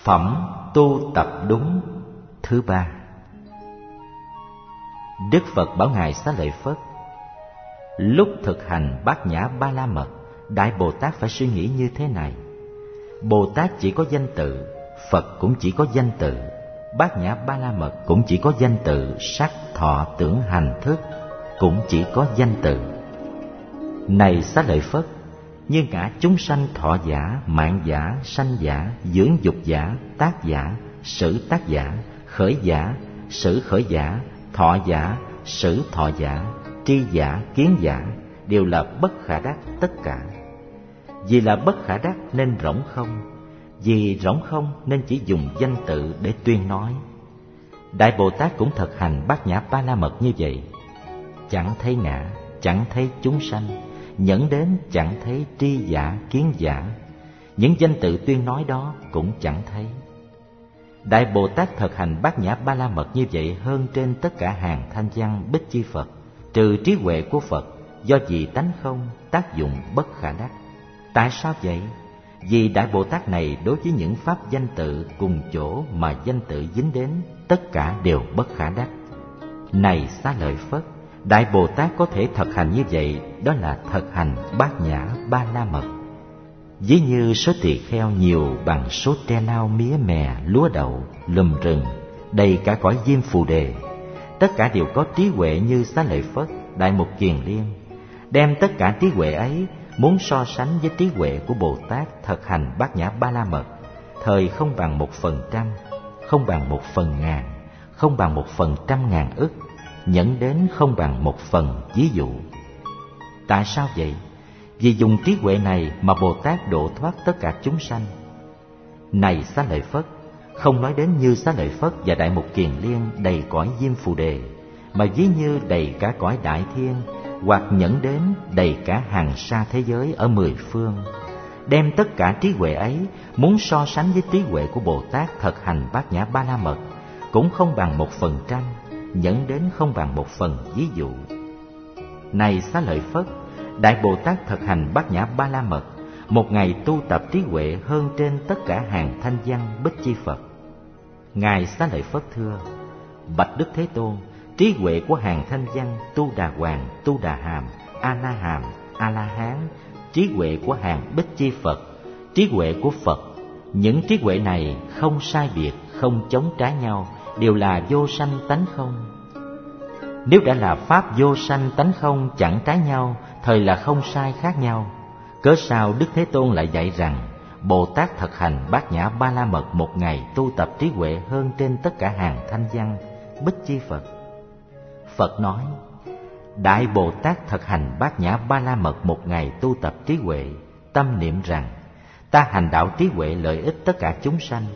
Phẩm tu tập đúng thứ ba. Đức Phật bảo Ngài Xá Lợi Phất: lúc thực hành Bát Nhã Ba La Mật, Đại Bồ Tát phải suy nghĩ như thế này. Bồ Tát chỉ có danh tự, Phật cũng chỉ có danh tự, Bát Nhã Ba La Mật cũng chỉ có danh tự, sắc, thọ, tưởng, hành, thức cũng chỉ có danh tự. Này Xá Lợi Phất, như ngã chúng sanh thọ giả, mạng giả, sanh giả, dưỡng dục giả, tác giả, sử tác giả, khởi giả, sử khởi giả, thọ giả, sử thọ giả, tri giả, kiến giả, đều là bất khả đắc tất cả. Vì là bất khả đắc nên rỗng không, vì rỗng không nên chỉ dùng danh tự để tuyên nói. Đại Bồ Tát cũng thực hành Bát Nhã Ba La Mật như vậy. Chẳng thấy ngã, chẳng thấy chúng sanh, nhẫn đến chẳng thấy tri giả, kiến giả, những danh tự tuyên nói đó cũng chẳng thấy. Đại Bồ Tát thực hành Bát Nhã Ba La Mật như vậy hơn trên tất cả hàng thanh văn Bích Chi Phật, trừ trí huệ của Phật, do vì tánh không, tác dụng bất khả đắc. Tại sao vậy? Vì Đại Bồ Tát này đối với những pháp danh tự cùng chỗ mà danh tự dính đến, tất cả đều bất khả đắc. Này Xá Lợi Phất, Đại Bồ Tát có thể thực hành như vậy, đó là thực hành Bát Nhã Ba La Mật. Ví như số tỳ kheo nhiều bằng số tre lau, mía mè, lúa đậu, lùm rừng, đầy cả cõi Diêm Phù Đề, tất cả đều có trí huệ như Xá Lợi Phất, Đại Mục Kiền Liên. Đem tất cả trí huệ ấy muốn so sánh với trí huệ của Bồ Tát thực hành Bát Nhã Ba La Mật, thời không bằng 1%, không bằng 1/1000, không bằng 1/100.000 ức, nhẫn đến không bằng 1/1000 ví dụ. Tại sao vậy? Vì dùng trí huệ này mà Bồ Tát độ thoát tất cả chúng sanh. Này Xá Lợi Phất, không nói đến như Xá Lợi Phất và Đại Mục Kiền Liên đầy cõi Diêm Phù Đề, mà ví như đầy cả cõi Đại Thiên, hoặc nhẫn đến đầy cả hàng sa thế giới ở 10 phương. Đem tất cả trí huệ ấy muốn so sánh với trí huệ của Bồ Tát thực hành Bát Nhã Ba La Mật, cũng không bằng 1%, nhẫn đến không bằng 1/1000 ví dụ. Này Xá Lợi Phất, Đại Bồ Tát thực hành Bát Nhã Ba La Mật, một ngày tu tập trí huệ hơn trên tất cả hàng thanh văn Bích Chi Phật. Ngài Xá Lợi Phất thưa: bạch Đức Thế Tôn, trí huệ của hàng thanh văn Tu Đà Hoàng, Tu Đà Hàm, A La Hàm, A La Hán, trí huệ của hàng Bích Chi Phật, trí huệ của Phật, những trí huệ này không sai biệt, không chống trái nhau, đều là vô sanh tánh không. Nếu đã là pháp vô sanh tánh không chẳng trái nhau, thời là không sai khác nhau, cớ sao Đức Thế Tôn lại dạy rằng Bồ Tát thực hành Bát Nhã Ba La Mật một ngày tu tập trí huệ hơn trên tất cả hàng thanh văn Bích Chi Phật? Phật nói: Đại Bồ Tát thực hành Bát Nhã Ba La Mật một ngày tu tập trí huệ, tâm niệm rằng ta hành đạo trí huệ lợi ích tất cả chúng sanh.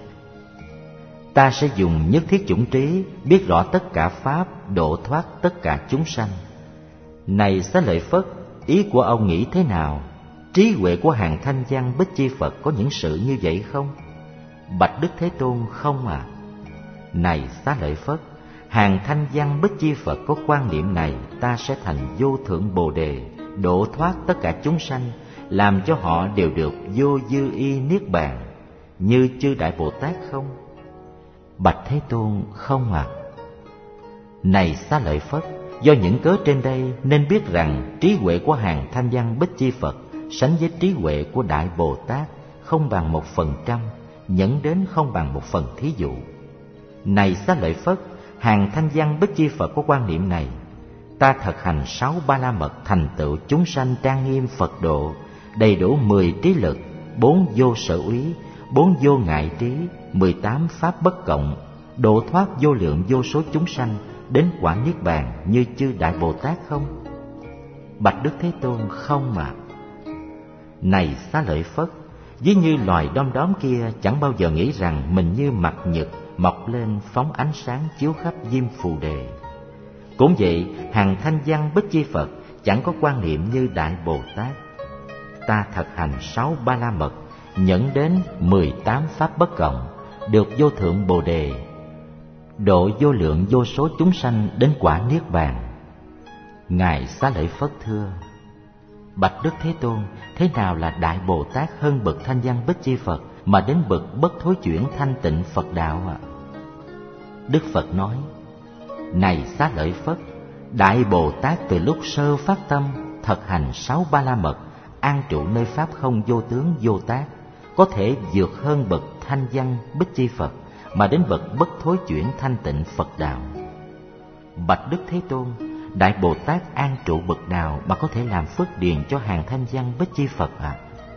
Ta sẽ dùng nhất thiết chủng trí biết rõ tất cả pháp, độ thoát tất cả chúng sanh. Này Xá Lợi Phất, ý của ông nghĩ thế nào? Trí huệ của hàng thanh văn Bích Chi Phật có những sự như vậy không? Bạch Đức Thế Tôn: không à. Này Xá Lợi Phất, hàng thanh văn Bích Chi Phật có quan niệm này, ta sẽ thành vô thượng Bồ Đề, độ thoát tất cả chúng sanh, làm cho họ đều được vô dư y niết bàn, như chư Đại Bồ Tát không? Bạch Thế Tôn: không à. Này Xá Lợi Phất, do những cớ trên đây nên biết rằng trí huệ của hàng thanh văn Bích Chi Phật sánh với trí huệ của Đại Bồ Tát không bằng 1%, nhẫn đến không bằng 1/1000 thí dụ. Này Xá Lợi Phất, hàng thanh văn Bích Chi Phật có quan niệm này, ta thực hành 6 Ba La Mật thành tựu chúng sanh trang nghiêm Phật độ, đầy đủ 10 trí lực, 4 vô sở úy, 4 vô ngại trí, 18 pháp bất cộng, độ thoát vô lượng vô số chúng sanh đến quả niết bàn như chư Đại Bồ Tát không? Bạch Đức Thế Tôn: không mà. Này Xá Lợi Phất, ví như loài đom đóm kia chẳng bao giờ nghĩ rằng mình như mặt nhật mọc lên phóng ánh sáng chiếu khắp Diêm Phù Đề. Cũng vậy, hàng thanh văn Bích Chi Phật chẳng có quan niệm như Đại Bồ Tát. Ta thực hành 6 Ba La Mật, nhẫn đến 18 pháp bất cộng, được vô thượng Bồ Đề, độ vô lượng vô số chúng sanh đến quả niết bàn. Ngài Xá Lợi Phất thưa: bạch Đức Thế Tôn, thế nào là Đại Bồ Tát hơn bậc thanh văn Bích Chi Phật mà đến bậc bất thối chuyển thanh tịnh Phật đạo ạ. Đức Phật nói: Này Xá Lợi Phất, Đại Bồ Tát từ lúc sơ phát tâm thực hành 6 Ba La Mật, an trụ nơi pháp không vô tướng vô tác, có thể vượt hơn bậc thanh văn Bích Chi Phật mà đến bậc bất thối chuyển thanh tịnh Phật đạo. Bạch Đức Thế Tôn, Đại Bồ Tát an trụ bậc nào mà có thể làm phước điền cho hàng thanh văn Bích Chi Phật ạ?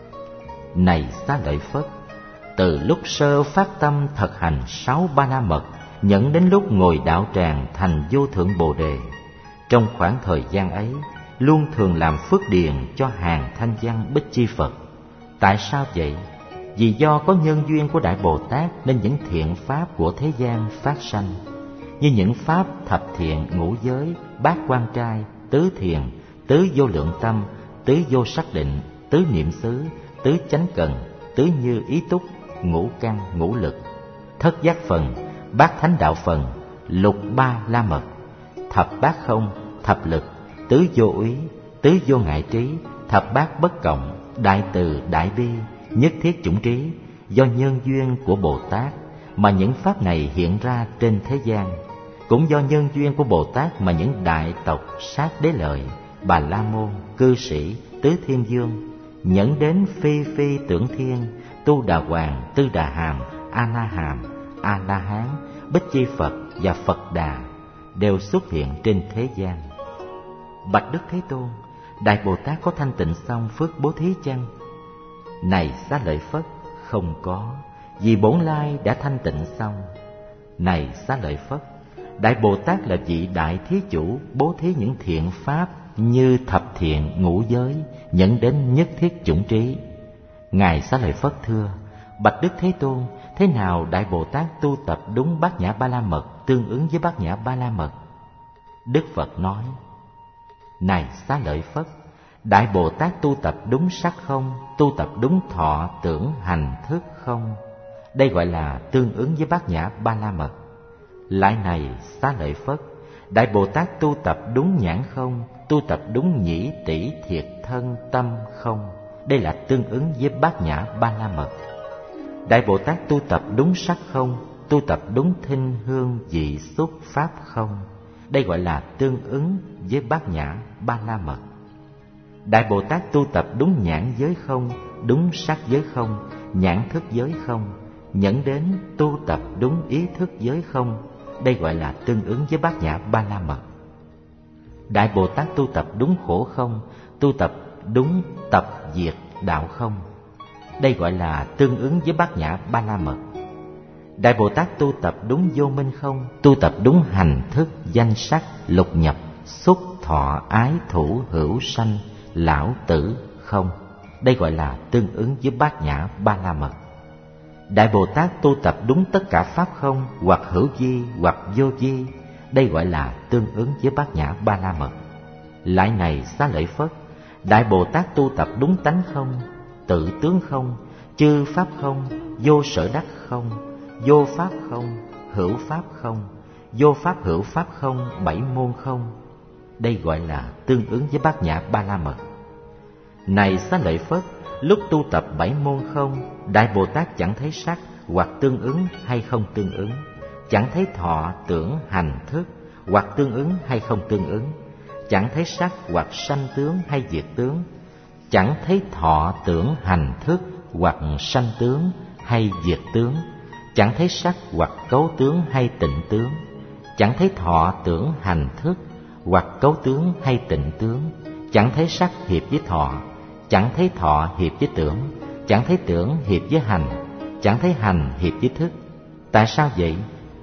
Này Xá Lợi Phất, từ lúc sơ phát tâm thực hành 6 Ba La Mật, nhẫn đến lúc ngồi đạo tràng thành vô thượng Bồ Đề, trong khoảng thời gian ấy luôn thường làm phước điền cho hàng thanh văn Bích Chi Phật. Tại sao vậy? Vì do có nhân duyên của Đại Bồ Tát nên những thiện pháp của thế gian phát sanh, như những pháp thập thiện, ngũ giới, bát quan trai, tứ thiền, tứ vô lượng tâm, tứ vô sắc định, tứ niệm xứ, tứ chánh cần, tứ như ý túc, ngũ căn ngũ lực, thất giác phần, bát thánh đạo phần, lục ba la mật, thập bát không, thập lực, tứ vô úy, tứ vô ngại trí, thập bát bất cộng, đại từ đại bi, nhất thiết chủng trí. Do nhân duyên của Bồ Tát mà những pháp này hiện ra trên thế gian, cũng do nhân duyên của Bồ Tát mà những đại tộc Sát Đế Lợi, Bà La Môn, cư sĩ, tứ thiên vương, nhẫn đến phi phi tưởng thiên, Tu Đà Hoàng, Tư Đà Hàm, A La Hàm, A La Hán, Bích Chi Phật và Phật Đà đều xuất hiện trên thế gian. Bạch Đức Thế Tôn, Đại Bồ Tát có thanh tịnh xong phước bố thí chăng? Này Xá Lợi Phất, không có, vì bổn lai đã thanh tịnh xong. Này Xá Lợi Phất, Đại Bồ Tát là vị đại thí chủ bố thí những thiện pháp như thập thiện, ngũ giới, dẫn đến nhất thiết chủng trí. Ngài Xá Lợi Phất thưa: Bạch Đức Thế Tôn, thế nào Đại Bồ Tát tu tập đúng Bát Nhã Ba La Mật tương ứng với Bát Nhã Ba La Mật? Đức Phật nói: Này Xá Lợi Phất, Đại Bồ Tát tu tập đúng sắc không, tu tập đúng thọ tưởng hành thức không. Đây gọi là tương ứng với Bát Nhã Ba La Mật. Lại này Xá Lợi Phất, Đại Bồ Tát tu tập đúng nhãn không, tu tập đúng nhĩ tỷ thiệt thân tâm không. Đây là tương ứng với Bát Nhã Ba La Mật. Đại Bồ Tát tu tập đúng sắc không, tu tập đúng thinh hương vị xúc pháp không. Đây gọi là tương ứng với Bát Nhã Ba La Mật. Đại Bồ Tát tu tập đúng nhãn giới không, đúng sắc giới không, nhãn thức giới không, nhẫn đến tu tập đúng ý thức giới không. Đây gọi là tương ứng với Bát Nhã Ba La Mật. Đại Bồ Tát tu tập đúng khổ không, tu tập đúng tập diệt đạo không. Đây gọi là tương ứng với Bát Nhã Ba La Mật. Đại Bồ Tát tu tập đúng vô minh không, tu tập đúng hành thức danh sắc lục nhập xúc thọ ái thủ hữu sanh lão tử không. Đây gọi là tương ứng với Bát Nhã Ba La Mật. Đại Bồ Tát tu tập đúng tất cả pháp không, hoặc hữu vi hoặc vô vi. Đây gọi là tương ứng với Bát Nhã Ba La Mật. Lại này Xá Lợi Phất, Đại Bồ Tát tu tập đúng tánh không, tự tướng không, chư pháp không, vô sở đắc không, vô pháp không, hữu pháp không, vô pháp hữu pháp không, bảy môn không. Đây gọi là tương ứng với Bát Nhã Ba La Mật. Này Xá Lợi Phất, lúc tu tập bảy môn không, Đại Bồ Tát chẳng thấy sắc hoặc tương ứng hay không tương ứng, chẳng thấy thọ tưởng hành thức hoặc tương ứng hay không tương ứng, chẳng thấy sắc hoặc sanh tướng hay diệt tướng, chẳng thấy thọ tưởng hành thức hoặc sanh tướng hay diệt tướng, chẳng thấy sắc hoặc cấu tướng hay tịnh tướng, chẳng thấy thọ tưởng hành thức hoặc cấu tướng hay tịnh tướng, chẳng thấy sắc hiệp với thọ, chẳng thấy thọ hiệp với tưởng, chẳng thấy tưởng hiệp với hành, chẳng thấy hành hiệp với thức. Tại sao vậy?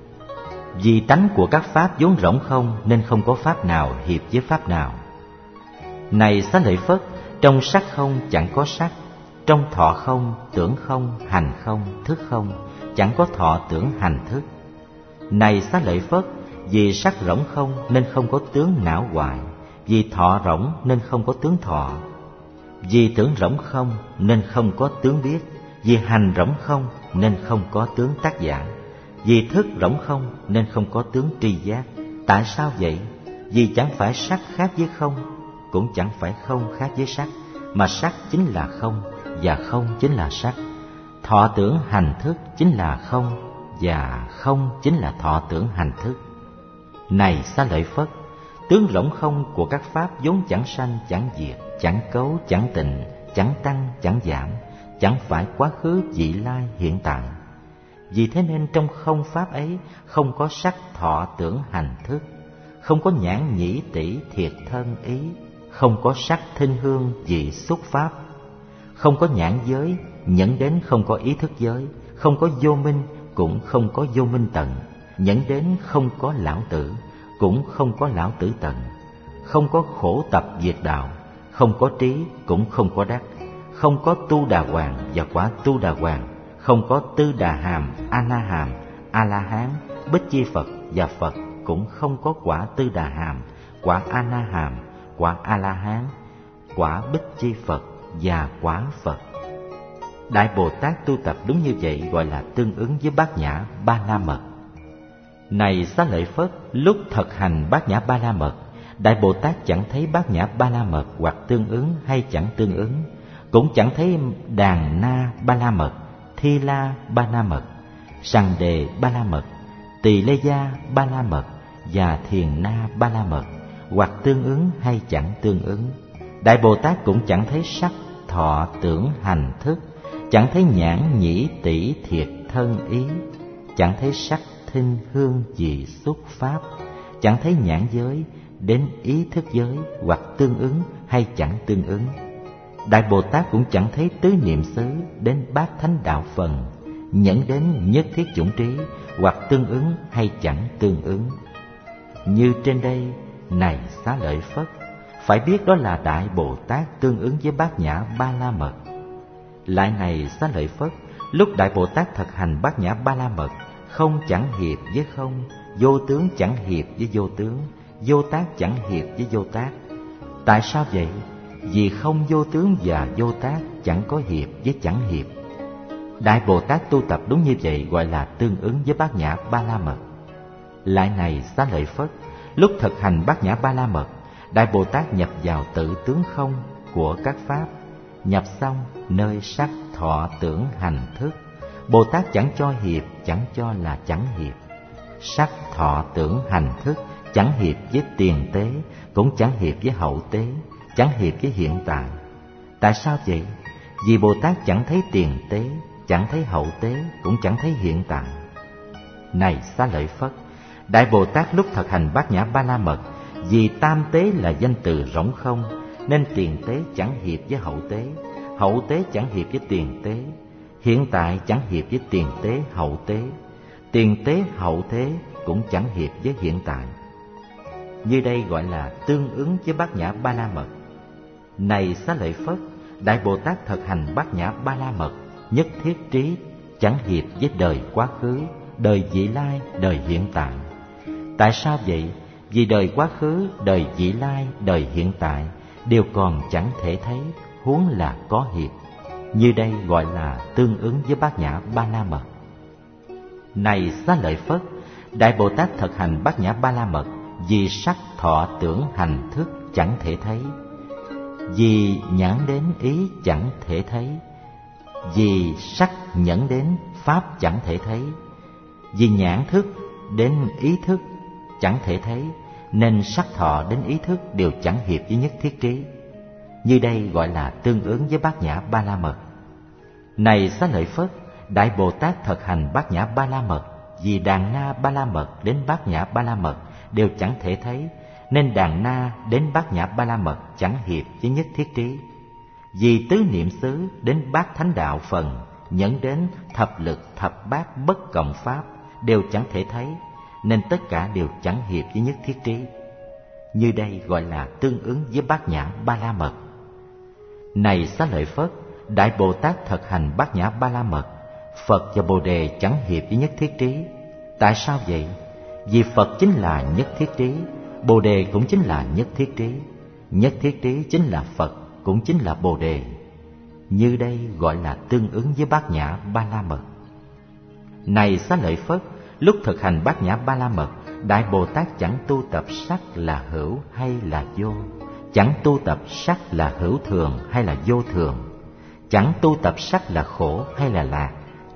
Vì tánh của các pháp vốn rỗng không nên không có pháp nào hiệp với pháp nào. Này Xá Lợi Phất, trong sắc không chẳng có sắc, trong thọ không, tưởng không, hành không, thức không, chẳng có thọ tưởng hành thức. Này Xá Lợi Phất, vì sắc rỗng không nên không có tướng não hoại, vì thọ rỗng nên không có tướng thọ, vì tưởng rỗng không nên không có tướng biết, vì hành rỗng không nên không có tướng tác giả, vì thức rỗng không nên không có tướng tri giác. Tại sao vậy? Vì chẳng phải sắc khác với không, cũng chẳng phải không khác với sắc, mà sắc chính là không và không chính là sắc. Thọ tưởng hành thức chính là không, và không chính là thọ tưởng hành thức. Này Xá Lợi Phất, tướng rỗng không của các pháp vốn chẳng sanh chẳng diệt, chẳng cấu chẳng tịnh, chẳng tăng chẳng giảm, chẳng phải quá khứ vị lai hiện tại. Vì thế nên trong không pháp ấy không có sắc thọ tưởng hành thức, không có nhãn nhĩ tỷ thiệt thân ý, không có sắc thinh hương vị xúc pháp, không có nhãn giới, nhẫn đến không có ý thức giới, không có vô minh, cũng không có vô minh tận, nhẫn đến không có lão tử, cũng không có lão tử tận, không có khổ tập diệt đạo, không có trí, cũng không có đắc, không có tu đà hoàng và quả tu đà hoàng, không có tư đà hàm, a na hàm, a la hán, bích chi Phật và Phật, cũng không có quả tư đà hàm, quả a na hàm, quả a la hán, quả bích chi Phật và quả Phật. Đại Bồ Tát tu tập đúng như vậy gọi là tương ứng với Bát Nhã Ba La Mật. Này Xá Lợi Phất, lúc thực hành Bát Nhã Ba La Mật, Đại Bồ Tát chẳng thấy Bát Nhã Ba La Mật hoặc tương ứng hay chẳng tương ứng, cũng chẳng thấy Đàn Na Ba La Mật, Thi La Ba La Mật, Sằng Đề Ba La Mật, Tỳ Lê Gia Ba La Mật và Thiền Na Ba La Mật, hoặc tương ứng hay chẳng tương ứng. Đại Bồ Tát cũng chẳng thấy sắc thọ tưởng hành thức, chẳng thấy nhãn nhĩ tỷ thiệt thân ý, chẳng thấy sắc thinh hương vị xúc pháp, chẳng thấy nhãn giới đến ý thức giới, hoặc tương ứng hay chẳng tương ứng. Đại Bồ Tát cũng chẳng thấy tứ niệm xứ đến bát thánh đạo phần, nhẫn đến nhất thiết chủng trí, hoặc tương ứng hay chẳng tương ứng. Như trên đây, này Xá Lợi Phất, phải biết đó là Đại Bồ Tát tương ứng với Bát Nhã Ba La Mật. Lại này Xá Lợi Phất, lúc Đại Bồ Tát thực hành Bát Nhã Ba La Mật, không chẳng hiệp với không, vô tướng chẳng hiệp với vô tướng, vô tác chẳng hiệp với vô tác. Tại sao vậy? Vì không vô tướng và vô tác chẳng có hiệp với chẳng hiệp. Đại Bồ Tát tu tập đúng như vậy gọi là tương ứng với Bát Nhã Ba La Mật. Lại này Xá Lợi Phất, lúc thực hành Bát Nhã Ba La Mật, Đại Bồ Tát nhập vào tự tướng không của các pháp, nhập xong nơi sắc thọ tưởng hành thức, Bồ Tát chẳng cho hiệp, chẳng cho là chẳng hiệp. Sắc thọ tưởng hành thức chẳng hiệp với tiền tế, cũng chẳng hiệp với hậu tế, chẳng hiệp với hiện tại. Tại sao vậy? Vì Bồ Tát chẳng thấy tiền tế, chẳng thấy hậu tế, cũng chẳng thấy hiện tại. Này Xá Lợi Phất, Đại Bồ Tát lúc thực hành Bát Nhã Ba La Mật, vì tam tế là danh từ rỗng không, nên tiền tế chẳng hiệp với hậu tế chẳng hiệp với tiền tế, hiện tại chẳng hiệp với tiền tế hậu tế cũng chẳng hiệp với hiện tại. Như đây gọi là tương ứng với Bát Nhã Ba La Mật. Này Xá Lợi Phất, Đại Bồ Tát thực hành Bát Nhã Ba La Mật, nhất thiết trí chẳng hiệp với đời quá khứ, đời vị lai, đời hiện tại. Tại sao vậy? Vì đời quá khứ, đời vị lai, đời hiện tại đều còn chẳng thể thấy, huống là có hiệp. Như đây gọi là tương ứng với Bát Nhã Ba La Mật. Này Xá Lợi Phất, Đại Bồ Tát thực hành Bát Nhã Ba La Mật, vì sắc thọ tưởng hành thức chẳng thể thấy, vì nhãn đến ý chẳng thể thấy, vì sắc nhẫn đến pháp chẳng thể thấy, vì nhãn thức đến ý thức chẳng thể thấy, nên sắc thọ đến ý thức đều chẳng hiệp với nhất thiết trí. Như đây gọi là tương ứng với Bát Nhã Ba La Mật. Này Xá Lợi Phất, Đại Bồ Tát thực hành Bát Nhã Ba La Mật, vì Đàn Na Ba La Mật đến Bát Nhã Ba La Mật đều chẳng thể thấy, nên Đàn Na đến Bát Nhã Ba La Mật chẳng hiệp với nhất thiết trí. Vì tứ niệm xứ đến bát thánh đạo phần, nhẫn đến thập lực thập bát bất cộng pháp đều chẳng thể thấy, nên tất cả đều chẳng hiệp với nhất thiết trí. Như đây gọi là tương ứng với Bát Nhã Ba La Mật. Này Xá Lợi Phất, Đại Bồ Tát thực hành Bát Nhã Ba La Mật, Phật và Bồ Đề chẳng hiệp với nhất thiết trí. Tại sao vậy? Vì Phật chính là nhất thiết trí, Bồ Đề cũng chính là nhất thiết trí, nhất thiết trí chính là Phật, cũng chính là Bồ Đề. Như đây gọi là tương ứng với Bát Nhã Ba La Mật. Này Xá Lợi Phất, lúc thực hành Bát Nhã Ba La Mật, Đại Bồ Tát chẳng tu tập sắc là hữu hay là vô, chẳng tu tập sắc là hữu thường hay là vô thường, chẳng tu tập sắc là khổ hay là lạc,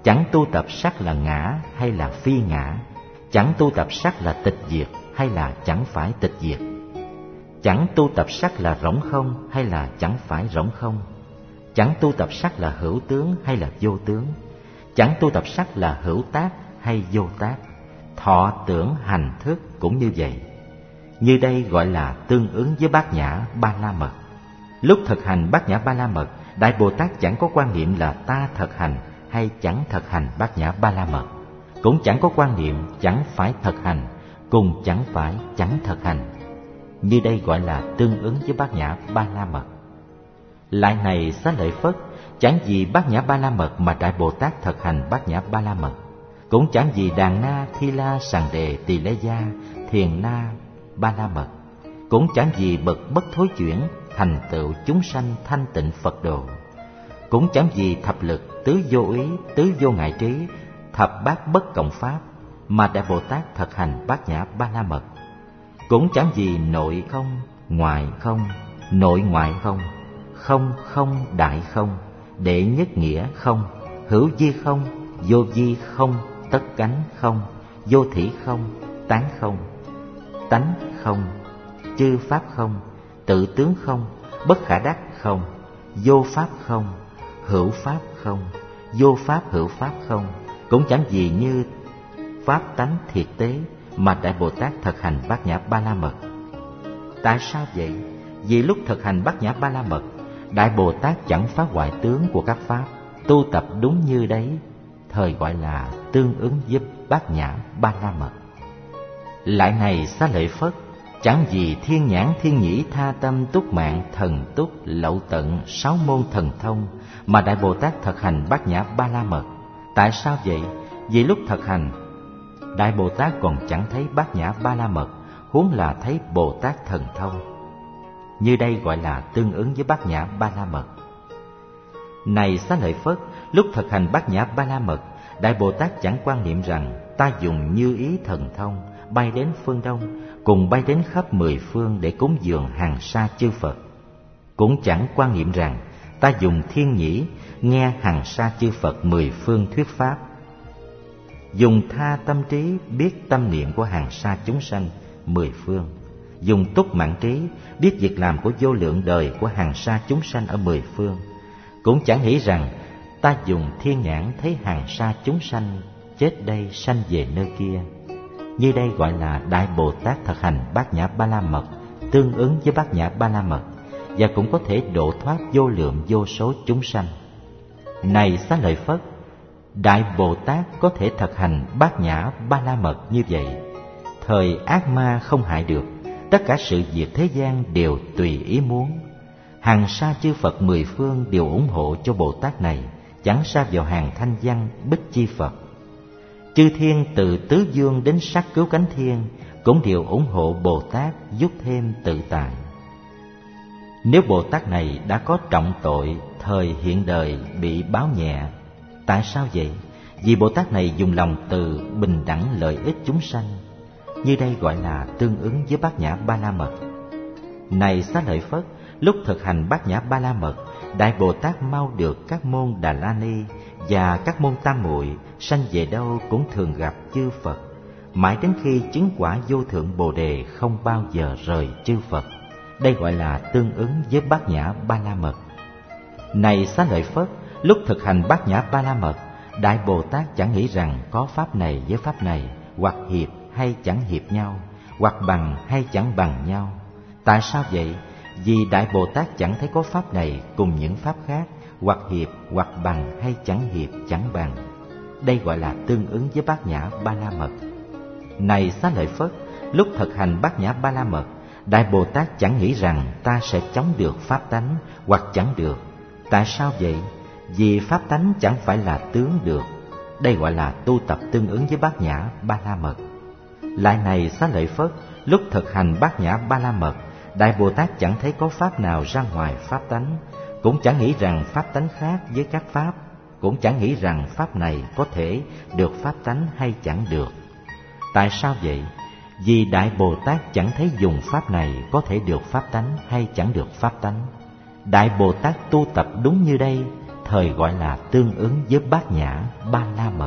chẳng tu tập sắc là ngã hay là phi ngã, chẳng tu tập sắc là tịch diệt hay là chẳng phải tịch diệt, chẳng tu tập sắc là rỗng không hay là chẳng phải rỗng không, chẳng tu tập sắc là hữu tướng hay là vô tướng, chẳng tu tập sắc là hữu tác hay vô tác. Thọ tưởng hành thức cũng như vậy. Như đây gọi là tương ứng với bát nhã ba la mật. Lúc thực hành bát nhã ba la mật, Đại Bồ Tát chẳng có quan niệm là ta thực hành hay chẳng thực hành bát nhã ba la mật, cũng chẳng có quan niệm chẳng phải thực hành cùng chẳng phải chẳng thực hành. Như đây gọi là tương ứng với bát nhã ba la mật. Lại này Xá Lợi Phất, chẳng vì bát nhã ba la mật mà Đại Bồ Tát thực hành bát nhã ba la mật, cũng chẳng vì Đàn Na, Thi La, Sàng Đề, Tỳ Lê Gia, Thiền Na ba la mật, cũng chẳng vì bậc bất thối chuyển thành tựu chúng sanh thanh tịnh Phật độ, cũng chẳng vì thập lực, tứ vô úy, tứ vô ngại trí, thập bát bất cộng pháp mà Đại Bồ Tát thực hành bát nhã ba la mật, cũng chẳng vì nội không, ngoại không, nội ngoại không, không không đại không, đệ nhất nghĩa không, hữu vi không, vô vi không, tất cánh không, vô thỉ không, tán không, tánh không, chư pháp không, tự tướng không, bất khả đắc không, vô pháp không, hữu pháp không, vô pháp hữu pháp không, cũng chẳng gì như pháp tánh thiệt tế mà Đại Bồ Tát thực hành bát nhã ba la mật. Tại sao vậy? Vì lúc thực hành bát nhã ba la mật, Đại Bồ Tát chẳng phá hoại tướng của các pháp, tu tập đúng như đấy, thời gọi là tương ứng với bát nhã ba la mật. Lại này Xá Lợi Phất, chẳng vì thiên nhãn thiên nhĩ tha tâm túc mạng thần túc lậu tận 6 môn thần thông mà Đại Bồ Tát thực hành bát nhã ba la mật. Tại sao vậy? Vì lúc thực hành, Đại Bồ Tát còn chẳng thấy bát nhã ba la mật, huống là thấy Bồ Tát thần thông. Như đây gọi là tương ứng với bát nhã ba la mật. Này Xá Lợi Phất, lúc thực hành bát nhã ba la mật, Đại Bồ Tát chẳng quan niệm rằng ta dùng như ý thần thông bay đến phương Đông, cùng bay đến khắp 10 phương để cúng dường hàng sa chư Phật. Cũng chẳng quan niệm rằng ta dùng thiên nhĩ nghe hàng sa chư Phật 10 phương thuyết pháp. Dùng tha tâm trí biết tâm niệm của hàng sa chúng sanh 10 phương. Dùng túc mạng trí biết việc làm của vô lượng đời của hàng sa chúng sanh ở 10 phương. Cũng chẳng nghĩ rằng ta dùng thiên nhãn thấy hàng sa chúng sanh chết đây sanh về nơi kia. Như đây gọi là Đại Bồ Tát thực hành bát nhã ba la mật, tương ứng với bát nhã ba la mật, và cũng có thể độ thoát vô lượng vô số chúng sanh. Này Xá Lợi Phất, Đại Bồ Tát có thể thực hành bát nhã ba la mật như vậy, thời ác ma không hại được, tất cả sự việc thế gian đều tùy ý muốn. Hàng sa chư Phật 10 phương đều ủng hộ cho Bồ Tát này, chẳng sa vào hàng thanh văn bích chi Phật. Chư thiên từ tứ dương đến sát cứu cánh thiên cũng đều ủng hộ Bồ Tát giúp thêm tự tại. Nếu Bồ Tát này đã có trọng tội, thời hiện đời bị báo nhẹ. Tại sao vậy? Vì Bồ Tát này dùng lòng từ bình đẳng lợi ích chúng sanh. Như đây gọi là tương ứng với bát nhã ba la mật. Này Xá Lợi Phất, lúc thực hành bát nhã ba la mật, Đại Bồ Tát mau được các môn Đà La Ni và các môn Tam Muội sanh về đâu cũng thường gặp chư Phật, mãi đến khi chứng quả vô thượng Bồ Đề không bao giờ rời chư Phật. Đây gọi là tương ứng với bát nhã ba la mật. Này Xá Lợi Phất, lúc thực hành bát nhã ba la mật, Đại Bồ Tát chẳng nghĩ rằng có pháp này với pháp này, hoặc hiệp hay chẳng hiệp nhau, hoặc bằng hay chẳng bằng nhau. Tại sao vậy? Vì Đại Bồ Tát chẳng thấy có pháp này cùng những pháp khác, hoặc hiệp hoặc bằng hay chẳng hiệp chẳng bằng. Đây gọi là tương ứng với bát nhã ba la mật. Này Xá Lợi Phất, lúc thực hành bát nhã ba la mật, Đại Bồ Tát chẳng nghĩ rằng ta sẽ chống được pháp tánh hoặc chẳng được. Tại sao vậy? Vì pháp tánh chẳng phải là tướng được. Đây gọi là tu tập tương ứng với bát nhã ba la mật. Lại này Xá Lợi Phất, lúc thực hành bát nhã ba la mật, Đại Bồ Tát chẳng thấy có pháp nào ra ngoài pháp tánh, cũng chẳng nghĩ rằng pháp tánh khác với các pháp, cũng chẳng nghĩ rằng pháp này có thể được pháp tánh hay chẳng được. Tại sao vậy? Vì Đại Bồ Tát chẳng thấy dùng pháp này có thể được pháp tánh hay chẳng được pháp tánh. Đại Bồ Tát tu tập đúng như đây, thời gọi là tương ứng với Bát Nhã Ba La Mật.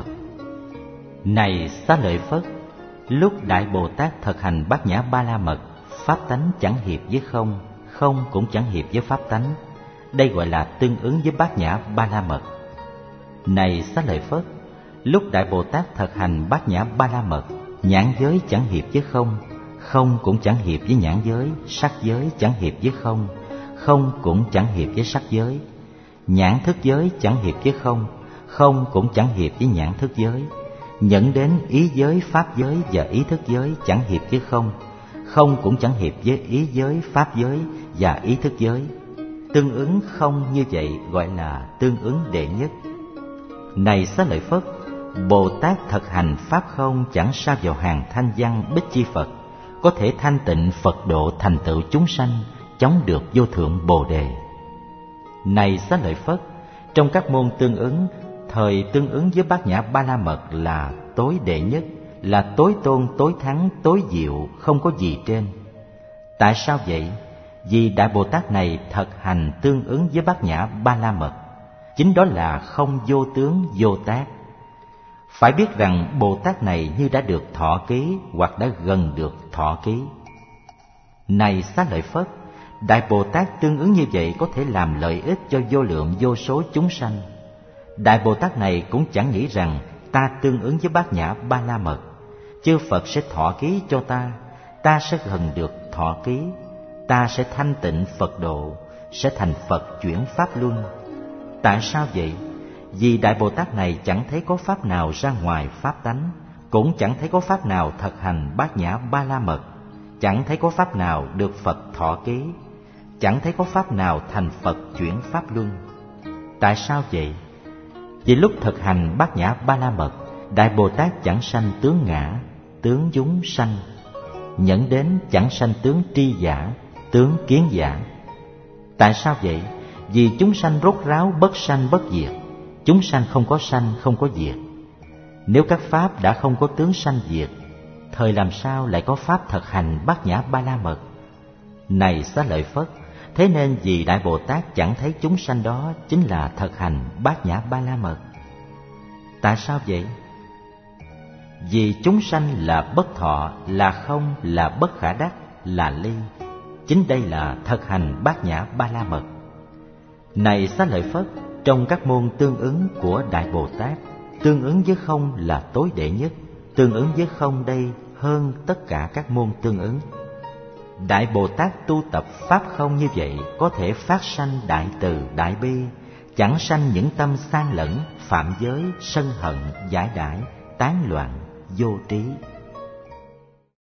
Này Xá Lợi Phất, lúc Đại Bồ Tát thực hành Bát Nhã Ba La Mật, pháp tánh chẳng hiệp với không, không cũng chẳng hiệp với pháp tánh. Đây gọi là tương ứng với Bát Nhã Ba La Mật. Này Xá Lợi Phất, lúc Đại Bồ Tát thực hành Bát Nhã Ba La Mật, nhãn giới chẳng hiệp với không, không cũng chẳng hiệp với nhãn giới, sắc giới chẳng hiệp với không, không cũng chẳng hiệp với sắc giới. Nhãn thức giới chẳng hiệp với không, không cũng chẳng hiệp với nhãn thức giới. Nhận đến ý giới, pháp giới và ý thức giới chẳng hiệp với không, không cũng chẳng hiệp với ý giới, pháp giới và ý thức giới. Tương ứng không như vậy gọi là tương ứng đệ nhất. Này Xá Lợi Phất, Bồ Tát thực hành pháp không chẳng sa vào hàng thanh văn Bích Chi Phật, có thể thanh tịnh Phật độ thành tựu chúng sanh, chống được vô thượng Bồ Đề. Này Xá Lợi Phất, trong các môn tương ứng, thời tương ứng với Bát Nhã Ba La Mật là tối đệ nhất, là tối tôn, tối thắng, tối diệu, không có gì trên. Tại sao vậy? Vì Đại Bồ Tát này thực hành tương ứng với Bát Nhã Ba La Mật, chính đó là không vô tướng vô tác. Phải biết rằng Bồ Tát này như đã được thọ ký hoặc đã gần được thọ ký. Này Xá Lợi Phất, Đại Bồ Tát tương ứng như vậy có thể làm lợi ích cho vô lượng vô số chúng sanh. Đại Bồ Tát này cũng chẳng nghĩ rằng ta tương ứng với Bát Nhã Ba La Mật, chư Phật sẽ thọ ký cho ta sẽ gần được thọ ký, ta sẽ thanh tịnh Phật độ, sẽ thành Phật chuyển Pháp luân. Tại sao vậy? Vì Đại Bồ Tát này chẳng thấy có pháp nào ra ngoài pháp tánh, cũng chẳng thấy có pháp nào thực hành Bát Nhã Ba La Mật, chẳng thấy có pháp nào được Phật thọ ký, chẳng thấy có pháp nào thành Phật chuyển Pháp luân. Tại sao vậy? Vì lúc thực hành Bát Nhã Ba La Mật, Đại Bồ Tát chẳng sanh tướng ngã, tướng chúng sanh, nhẫn đến chẳng sanh tướng tri giả, tướng kiến giả. Tại sao vậy? Vì chúng sanh rốt ráo bất sanh bất diệt, chúng sanh không có sanh không có diệt. Nếu các pháp đã không có tướng sanh diệt, thời làm sao lại có pháp thực hành Bát Nhã Ba La Mật? Này Xá Lợi Phất, thế nên vì Đại Bồ Tát chẳng thấy chúng sanh đó chính là thực hành Bát Nhã Ba La Mật. Tại sao vậy? Vì chúng sanh là bất thọ, là không, là bất khả đắc, là ly. Chính đây là thực hành Bát Nhã Ba La Mật. Này Xá Lợi Phất, trong các môn tương ứng của Đại Bồ Tát, tương ứng với không là tối đệ nhất, tương ứng với không đây hơn tất cả các môn tương ứng. Đại Bồ Tát tu tập pháp không như vậy có thể phát sanh đại từ đại bi, chẳng sanh những tâm san lẫn, phạm giới, sân hận, giải đãi, tán loạn, vô trí.